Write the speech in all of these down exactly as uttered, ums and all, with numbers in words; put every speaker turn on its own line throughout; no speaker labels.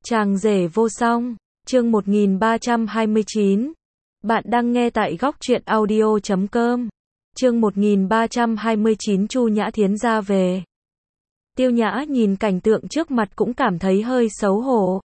Chàng rể vô song, chương một nghìn ba trăm hai mươi chín. Bạn đang nghe tại góc truyện audio chấm com. Chương một nghìn ba trăm hai mươi chín Chu Nhã Thiến ra về. Tiêu Nhã nhìn cảnh tượng trước mặt cũng cảm thấy hơi xấu hổ.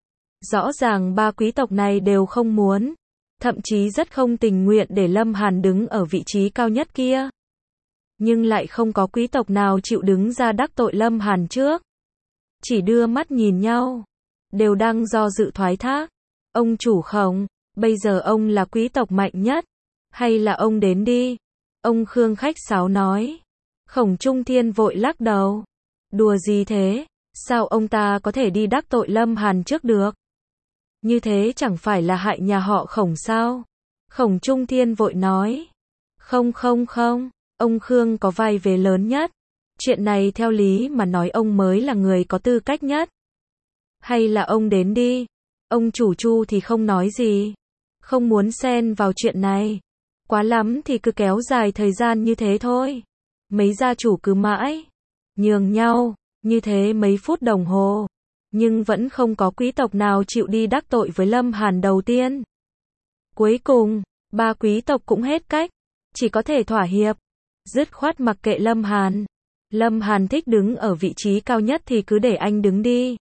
Rõ ràng ba quý tộc này đều không muốn, thậm chí rất không tình nguyện để Lâm Hàn đứng ở vị trí cao nhất kia. Nhưng lại không có quý tộc nào chịu đứng ra đắc tội Lâm Hàn trước. Chỉ đưa mắt nhìn nhau, đều đang do dự thoái thác. Ông chủ Khổng, bây giờ ông là quý tộc mạnh nhất, hay là ông đến đi? Ông Khương khách sáo nói. Khổng Trung Thiên vội lắc đầu. Đùa gì thế? Sao ông ta có thể đi đắc tội Lâm Hàn trước được? Như thế chẳng phải là hại nhà họ Khổng sao? Khổng Trung Thiên vội nói. Không không không, ông Khương có vai vế lớn nhất. Chuyện này theo lý mà nói ông mới là người có tư cách nhất. Hay là ông đến đi? Ông chủ Chu thì không nói gì. Không muốn xen vào chuyện này. Quá lắm thì cứ kéo dài thời gian như thế thôi. Mấy gia chủ cứ mãi nhường nhau, như thế mấy phút đồng hồ. Nhưng vẫn không có quý tộc nào chịu đi đắc tội với Lâm Hàn đầu tiên. Cuối cùng, ba quý tộc cũng hết cách. Chỉ có thể thỏa hiệp. Dứt khoát mặc kệ Lâm Hàn. Lâm Hàn thích đứng ở vị trí cao nhất thì cứ để anh đứng đi.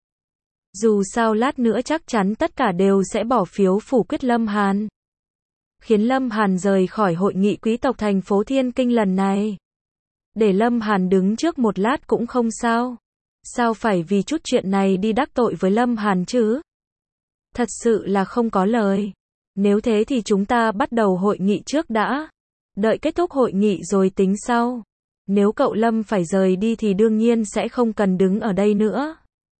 Dù sao lát nữa chắc chắn tất cả đều sẽ bỏ phiếu phủ quyết Lâm Hàn. Khiến Lâm Hàn rời khỏi hội nghị quý tộc thành phố Thiên Kinh lần này. Để Lâm Hàn đứng trước một lát cũng không sao. Sao phải vì chút chuyện này đi đắc tội với Lâm Hàn chứ? Thật sự là không có lời. Nếu thế thì chúng ta bắt đầu hội nghị trước đã. Đợi kết thúc hội nghị rồi tính sau. Nếu cậu Lâm phải rời đi thì đương nhiên sẽ không cần đứng ở đây nữa.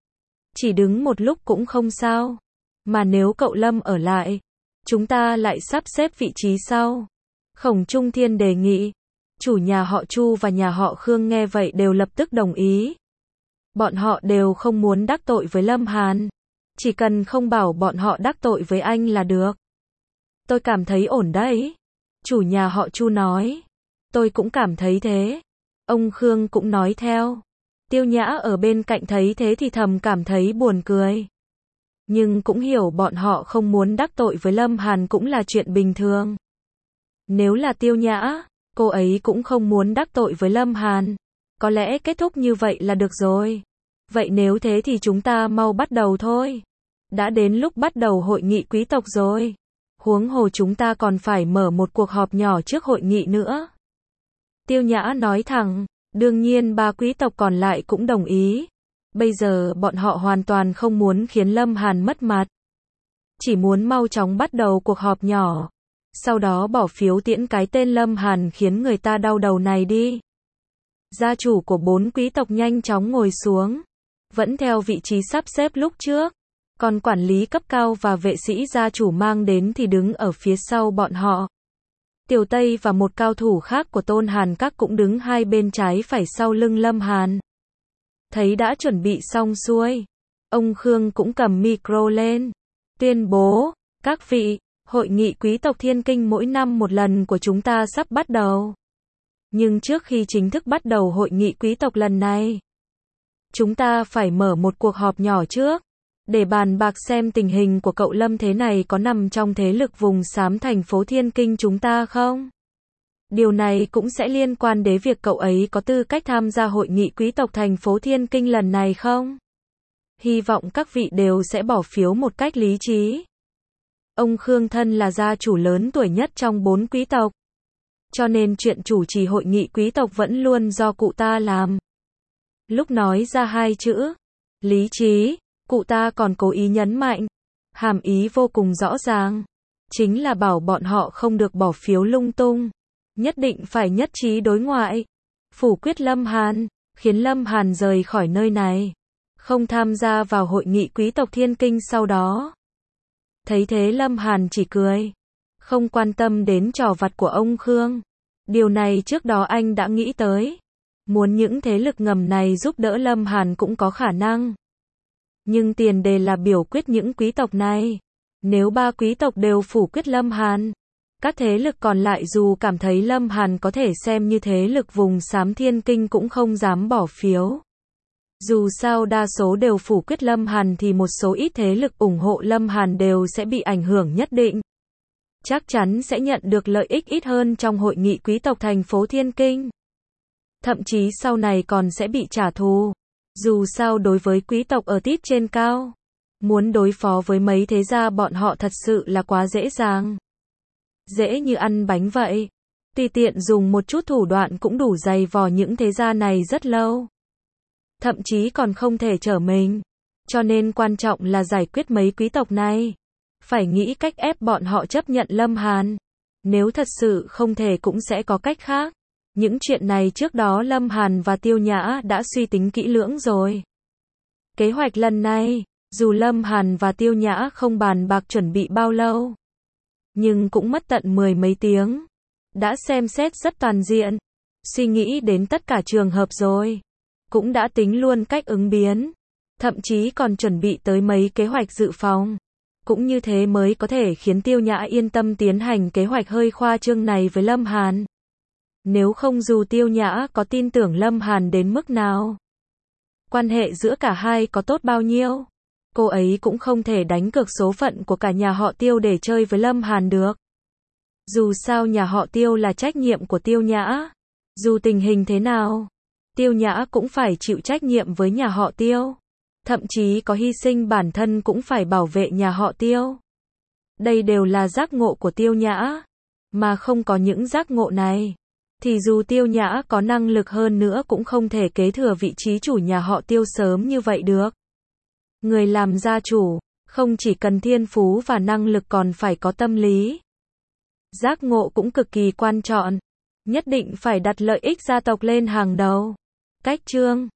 Chỉ đứng một lúc cũng không sao. Mà nếu cậu Lâm ở lại, chúng ta lại sắp xếp vị trí sau. Khổng Trung Thiên đề nghị. Chủ nhà họ Chu và nhà họ Khương nghe vậy đều lập tức đồng ý. Bọn họ đều không muốn đắc tội với Lâm Hàn. Chỉ cần không bảo bọn họ đắc tội với anh là được. Tôi cảm thấy ổn đấy. Chủ nhà họ Chu nói. Tôi cũng cảm thấy thế. Ông Khương cũng nói theo. Tiêu Nhã ở bên cạnh thấy thế thì thầm cảm thấy buồn cười. Nhưng cũng hiểu bọn họ không muốn đắc tội với Lâm Hàn cũng là chuyện bình thường. Nếu là Tiêu Nhã, cô ấy cũng không muốn đắc tội với Lâm Hàn. Có lẽ kết thúc như vậy là được rồi. Vậy nếu thế thì chúng ta mau bắt đầu thôi. Đã đến lúc bắt đầu hội nghị quý tộc rồi. Huống hồ chúng ta còn phải mở một cuộc họp nhỏ trước hội nghị nữa. Tiêu Nhã nói thẳng. Đương nhiên ba quý tộc còn lại cũng đồng ý. Bây giờ bọn họ hoàn toàn không muốn khiến Lâm Hàn mất mặt. Chỉ muốn mau chóng bắt đầu cuộc họp nhỏ. Sau đó bỏ phiếu tiễn cái tên Lâm Hàn khiến người ta đau đầu này đi. Gia chủ của bốn quý tộc nhanh chóng ngồi xuống. Vẫn theo vị trí sắp xếp lúc trước. Còn quản lý cấp cao và vệ sĩ gia chủ mang đến thì đứng ở phía sau bọn họ. Tiểu Tây và một cao thủ khác của Tôn Hàn Các cũng đứng hai bên trái phải sau lưng Lâm Hàn. Thấy đã chuẩn bị xong xuôi. Ông Khương cũng cầm micro lên. Tuyên bố, các vị, hội nghị quý tộc Thiên Kinh mỗi năm một lần của chúng ta sắp bắt đầu. Nhưng trước khi chính thức bắt đầu hội nghị quý tộc lần này, chúng ta phải mở một cuộc họp nhỏ trước. Để bàn bạc xem tình hình của cậu Lâm thế này có nằm trong thế lực vùng xám thành phố Thiên Kinh chúng ta không? Điều này cũng sẽ liên quan đến việc cậu ấy có tư cách tham gia hội nghị quý tộc thành phố Thiên Kinh lần này không? Hy vọng các vị đều sẽ bỏ phiếu một cách lý trí. Ông Khương thân là gia chủ lớn tuổi nhất trong bốn quý tộc. Cho nên chuyện chủ trì hội nghị quý tộc vẫn luôn do cụ ta làm. Lúc nói ra hai chữ, lý trí, cụ ta còn cố ý nhấn mạnh, hàm ý vô cùng rõ ràng, chính là bảo bọn họ không được bỏ phiếu lung tung, nhất định phải nhất trí đối ngoại, phủ quyết Lâm Hàn, khiến Lâm Hàn rời khỏi nơi này, không tham gia vào hội nghị quý tộc Thiên Kinh sau đó. Thấy thế Lâm Hàn chỉ cười, không quan tâm đến trò vặt của ông Khương. Điều này trước đó anh đã nghĩ tới, muốn những thế lực ngầm này giúp đỡ Lâm Hàn cũng có khả năng. Nhưng tiền đề là biểu quyết những quý tộc này. Nếu ba quý tộc đều phủ quyết Lâm Hàn, các thế lực còn lại dù cảm thấy Lâm Hàn có thể xem như thế lực vùng xám Thiên Kinh cũng không dám bỏ phiếu. Dù sao đa số đều phủ quyết Lâm Hàn thì một số ít thế lực ủng hộ Lâm Hàn đều sẽ bị ảnh hưởng nhất định. Chắc chắn sẽ nhận được lợi ích ít hơn trong hội nghị quý tộc thành phố Thiên Kinh. Thậm chí sau này còn sẽ bị trả thù. Dù sao đối với quý tộc ở tít trên cao, muốn đối phó với mấy thế gia bọn họ thật sự là quá dễ dàng. Dễ như ăn bánh vậy. Tùy tiện dùng một chút thủ đoạn cũng đủ dày vò những thế gia này rất lâu. Thậm chí còn không thể trở mình. Cho nên quan trọng là giải quyết mấy quý tộc này. Phải nghĩ cách ép bọn họ chấp nhận Lâm Hàn. Nếu thật sự không thể cũng sẽ có cách khác. Những chuyện này trước đó Lâm Hàn và Tiêu Nhã đã suy tính kỹ lưỡng rồi. Kế hoạch lần này, dù Lâm Hàn và Tiêu Nhã không bàn bạc chuẩn bị bao lâu, nhưng cũng mất tận mười mấy tiếng. Đã xem xét rất toàn diện, suy nghĩ đến tất cả trường hợp rồi. Cũng đã tính luôn cách ứng biến, thậm chí còn chuẩn bị tới mấy kế hoạch dự phòng. Cũng như thế mới có thể khiến Tiêu Nhã yên tâm tiến hành kế hoạch hơi khoa trương này với Lâm Hàn. Nếu không dù Tiêu Nhã có tin tưởng Lâm Hàn đến mức nào, quan hệ giữa cả hai có tốt bao nhiêu, cô ấy cũng không thể đánh cược số phận của cả nhà họ Tiêu để chơi với Lâm Hàn được. Dù sao nhà họ Tiêu là trách nhiệm của Tiêu Nhã. Dù tình hình thế nào, Tiêu Nhã cũng phải chịu trách nhiệm với nhà họ Tiêu. Thậm chí có hy sinh bản thân cũng phải bảo vệ nhà họ Tiêu. Đây đều là giác ngộ của Tiêu Nhã. Mà không có những giác ngộ này, thì dù Tiêu Nhã có năng lực hơn nữa cũng không thể kế thừa vị trí chủ nhà họ Tiêu sớm như vậy được. Người làm gia chủ, không chỉ cần thiên phú và năng lực còn phải có tâm lý. Giác ngộ cũng cực kỳ quan trọng. Nhất định phải đặt lợi ích gia tộc lên hàng đầu. Cách chương